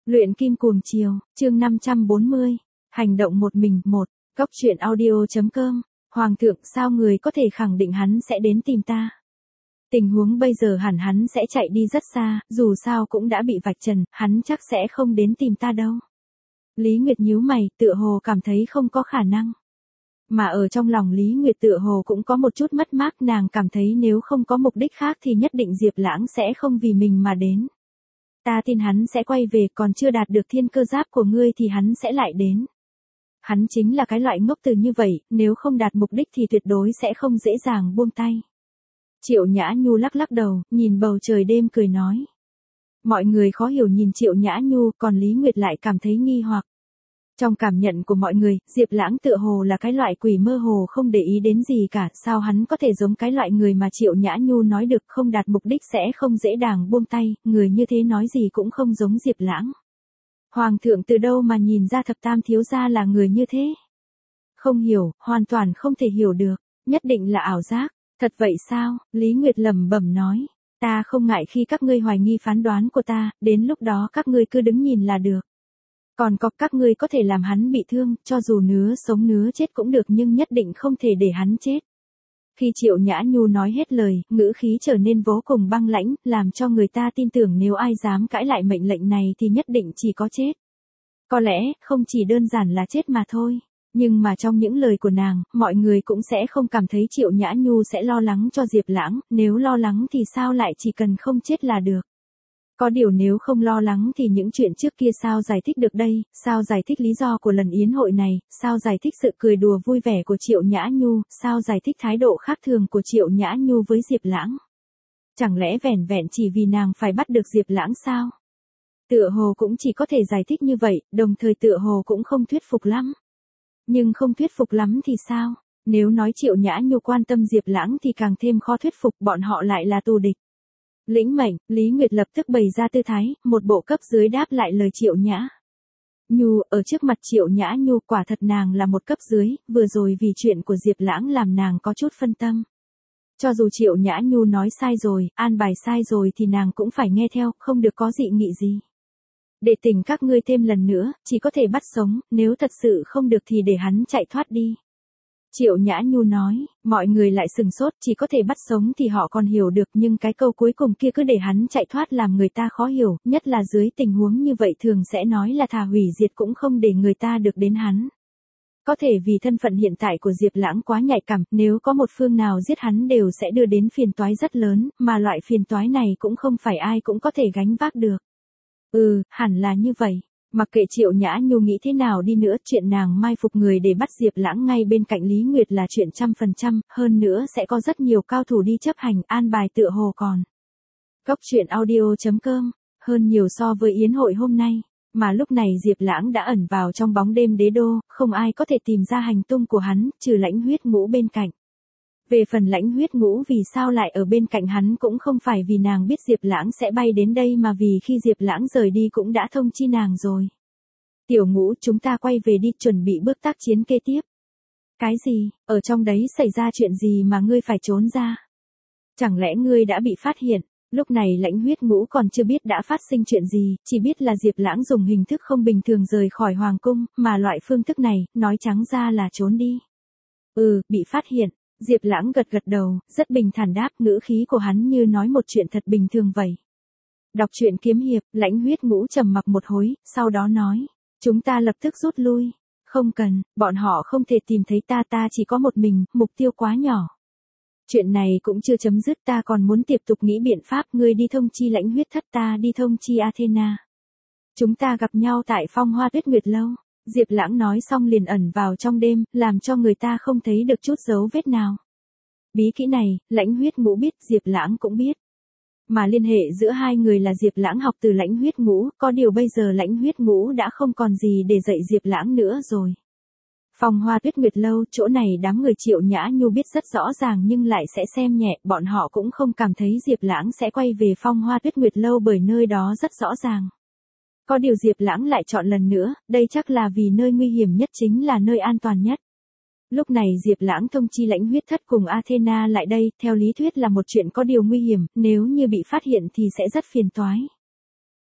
Luyện kim cuồng chiều, chương 540. Hành động một mình, một. Cốc truyện audio.com. Hoàng thượng, sao người có thể khẳng định hắn sẽ đến tìm ta? Tình huống bây giờ hẳn hắn sẽ chạy đi rất xa, dù sao cũng đã bị vạch trần, hắn chắc sẽ không đến tìm ta đâu. Lý Nguyệt nhíu mày, tựa hồ cảm thấy không có khả năng. Mà ở trong lòng Lý Nguyệt tựa hồ cũng có một chút mất mát, nàng cảm thấy nếu không có mục đích khác thì nhất định Diệp Lãng sẽ không vì mình mà đến. Ta tin hắn sẽ quay về, còn chưa đạt được thiên cơ giáp của ngươi thì hắn sẽ lại đến. Hắn chính là cái loại ngốc từ như vậy, nếu không đạt mục đích thì tuyệt đối sẽ không dễ dàng buông tay. Triệu Nhã Nhu lắc lắc đầu, nhìn bầu trời đêm cười nói. Mọi người khó hiểu nhìn Triệu Nhã Nhu, còn Lý Nguyệt lại cảm thấy nghi hoặc. Trong cảm nhận của mọi người, Diệp Lãng tựa hồ là cái loại quỷ mơ hồ không để ý đến gì cả, sao hắn có thể giống cái loại người mà Triệu Nhã Nhu nói được không đạt mục đích sẽ không dễ dàng buông tay, người như thế nói gì cũng không giống Diệp Lãng. Hoàng thượng từ đâu mà nhìn ra thập tam thiếu gia là người như thế? Không hiểu, hoàn toàn không thể hiểu được, nhất định là ảo giác, thật vậy sao? Lý Nguyệt lẩm bẩm nói, ta không ngại khi các ngươi hoài nghi phán đoán của ta, đến lúc đó các ngươi cứ đứng nhìn là được. Còn có các ngươi có thể làm hắn bị thương, cho dù nứa sống nứa chết cũng được nhưng nhất định không thể để hắn chết. Khi Triệu Nhã Nhu nói hết lời, ngữ khí trở nên vô cùng băng lãnh, làm cho người ta tin tưởng nếu ai dám cãi lại mệnh lệnh này thì nhất định chỉ có chết. Có lẽ, không chỉ đơn giản là chết mà thôi. Nhưng mà trong những lời của nàng, mọi người cũng sẽ không cảm thấy Triệu Nhã Nhu sẽ lo lắng cho Diệp Lãng, nếu lo lắng thì sao lại chỉ cần không chết là được. Có điều nếu không lo lắng thì những chuyện trước kia sao giải thích được đây, sao giải thích lý do của lần yến hội này, sao giải thích sự cười đùa vui vẻ của Triệu Nhã Nhu, sao giải thích thái độ khác thường của Triệu Nhã Nhu với Diệp Lãng. Chẳng lẽ vẻn vẹn chỉ vì nàng phải bắt được Diệp Lãng sao? Tựa hồ cũng chỉ có thể giải thích như vậy, đồng thời tựa hồ cũng không thuyết phục lắm. Nhưng không thuyết phục lắm thì sao? Nếu nói Triệu Nhã Nhu quan tâm Diệp Lãng thì càng thêm khó thuyết phục, bọn họ lại là tù địch. Lĩnh mệnh, Lý Nguyệt lập tức bày ra tư thái, một bộ cấp dưới đáp lại lời Triệu Nhã Nhu, ở trước mặt Triệu Nhã Nhu quả thật nàng là một cấp dưới, vừa rồi vì chuyện của Diệp Lãng làm nàng có chút phân tâm. Cho dù Triệu Nhã Nhu nói sai rồi, an bài sai rồi thì nàng cũng phải nghe theo, không được có dị nghị gì. Để tỉnh các ngươi thêm lần nữa, chỉ có thể bắt sống, nếu thật sự không được thì để hắn chạy thoát đi. Triệu Nhã Nhu nói, mọi người lại sừng sốt, chỉ có thể bắt sống thì họ còn hiểu được nhưng cái câu cuối cùng kia cứ để hắn chạy thoát làm người ta khó hiểu, nhất là dưới tình huống như vậy thường sẽ nói là thà hủy diệt cũng không để người ta được đến hắn. Có thể vì thân phận hiện tại của Diệp Lãng quá nhạy cảm, nếu có một phương nào giết hắn đều sẽ đưa đến phiền toái rất lớn, mà loại phiền toái này cũng không phải ai cũng có thể gánh vác được. Hẳn là như vậy. Mặc kệ Triệu Nhã Nhu nghĩ thế nào đi nữa, chuyện nàng mai phục người để bắt Diệp Lãng ngay bên cạnh Lý Nguyệt là chuyện 100%, hơn nữa sẽ có rất nhiều cao thủ đi chấp hành, an bài tựa hồ còn. Cốc truyện audio.com, hơn nhiều so với yến hội hôm nay, mà lúc này Diệp Lãng đã ẩn vào trong bóng đêm đế đô, không ai có thể tìm ra hành tung của hắn, trừ Lãnh Huyết Ngũ bên cạnh. Về phần Lãnh Huyết Ngũ vì sao lại ở bên cạnh hắn cũng không phải vì nàng biết Diệp Lãng sẽ bay đến đây mà vì khi Diệp Lãng rời đi cũng đã thông chi nàng rồi. Tiểu Ngũ, chúng ta quay về đi, chuẩn bị bước tác chiến kế tiếp. Cái gì, ở trong đấy xảy ra chuyện gì mà ngươi phải trốn ra? Chẳng lẽ ngươi đã bị phát hiện? Lúc này Lãnh Huyết Ngũ còn chưa biết đã phát sinh chuyện gì, chỉ biết là Diệp Lãng dùng hình thức không bình thường rời khỏi hoàng cung, mà loại phương thức này, nói trắng ra là trốn đi. Bị phát hiện. Diệp Lãng gật gật đầu, rất bình thản đáp, ngữ khí của hắn như nói một chuyện thật bình thường vậy. Đọc truyện kiếm hiệp, Lãnh Huyết Ngũ trầm mặc một hồi, sau đó nói, chúng ta lập tức rút lui. Không cần, bọn họ không thể tìm thấy ta chỉ có một mình, mục tiêu quá nhỏ. Chuyện này cũng chưa chấm dứt, ta còn muốn tiếp tục nghĩ biện pháp, ngươi đi thông chi Lãnh Huyết Thất, ta đi thông chi Athena. Chúng ta gặp nhau tại Phong Hoa Tuyết Nguyệt lâu. Diệp Lãng nói xong liền ẩn vào trong đêm, làm cho người ta không thấy được chút dấu vết nào. Bí kỹ này, Lãnh Huyết Ngũ biết, Diệp Lãng cũng biết. Mà liên hệ giữa hai người là Diệp Lãng học từ Lãnh Huyết Ngũ, có điều bây giờ Lãnh Huyết Ngũ đã không còn gì để dạy Diệp Lãng nữa rồi. Phong Hoa Tuyết Nguyệt lâu, chỗ này đám người Triệu Nhã Nhu biết rất rõ ràng nhưng lại sẽ xem nhẹ, bọn họ cũng không cảm thấy Diệp Lãng sẽ quay về Phong Hoa Tuyết Nguyệt lâu bởi nơi đó rất rõ ràng. Có điều Diệp Lãng lại chọn lần nữa, đây chắc là vì nơi nguy hiểm nhất chính là nơi an toàn nhất. Lúc này Diệp Lãng thông chi Lãnh Huyết Thất cùng Athena lại đây, theo lý thuyết là một chuyện có điều nguy hiểm, nếu như bị phát hiện thì sẽ rất phiền toái.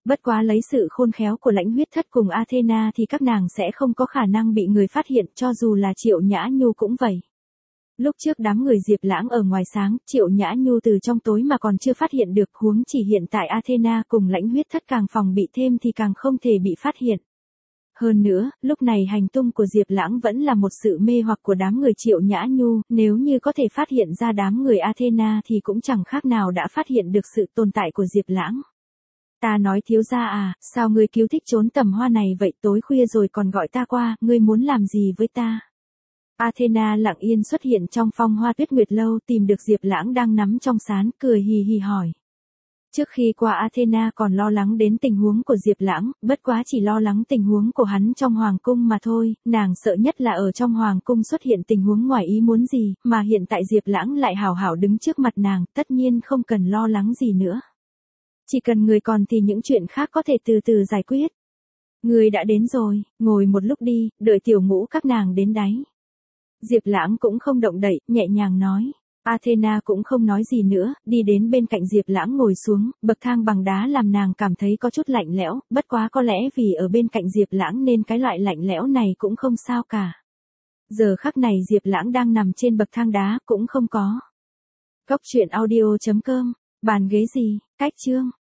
Bất quá lấy sự khôn khéo của Lãnh Huyết Thất cùng Athena thì các nàng sẽ không có khả năng bị người phát hiện, cho dù là Triệu Nhã Nhu cũng vậy. Lúc trước đám người Diệp Lãng ở ngoài sáng, Triệu Nhã Nhu từ trong tối mà còn chưa phát hiện được, huống chỉ hiện tại Athena cùng Lãnh Huyết Thất càng phòng bị thêm thì càng không thể bị phát hiện. Hơn nữa, lúc này hành tung của Diệp Lãng vẫn là một sự mê hoặc của đám người Triệu Nhã Nhu, nếu như có thể phát hiện ra đám người Athena thì cũng chẳng khác nào đã phát hiện được sự tồn tại của Diệp Lãng. Ta nói thiếu gia à, sao ngươi cứu thích trốn tầm hoa này vậy, tối khuya rồi còn gọi ta qua, ngươi muốn làm gì với ta? Athena lặng yên xuất hiện trong Phong Hoa Tuyết Nguyệt lâu, tìm được Diệp Lãng đang nắm trong sán, cười hì hì hỏi. Trước khi qua Athena còn lo lắng đến tình huống của Diệp Lãng, bất quá chỉ lo lắng tình huống của hắn trong hoàng cung mà thôi, nàng sợ nhất là ở trong hoàng cung xuất hiện tình huống ngoài ý muốn gì, mà hiện tại Diệp Lãng lại hảo hảo đứng trước mặt nàng, tất nhiên không cần lo lắng gì nữa. Chỉ cần người còn thì những chuyện khác có thể từ từ giải quyết. Người đã đến rồi, ngồi một lúc đi, đợi tiểu ngũ các nàng đến đấy. Diệp Lãng cũng không động đậy, nhẹ nhàng nói. Athena cũng không nói gì nữa, đi đến bên cạnh Diệp Lãng ngồi xuống, bậc thang bằng đá làm nàng cảm thấy có chút lạnh lẽo, bất quá có lẽ vì ở bên cạnh Diệp Lãng nên cái loại lạnh lẽo này cũng không sao cả. Giờ khắc này Diệp Lãng đang nằm trên bậc thang đá, cũng không có. Cốc truyện audio.com, bàn ghế gì, cách chương.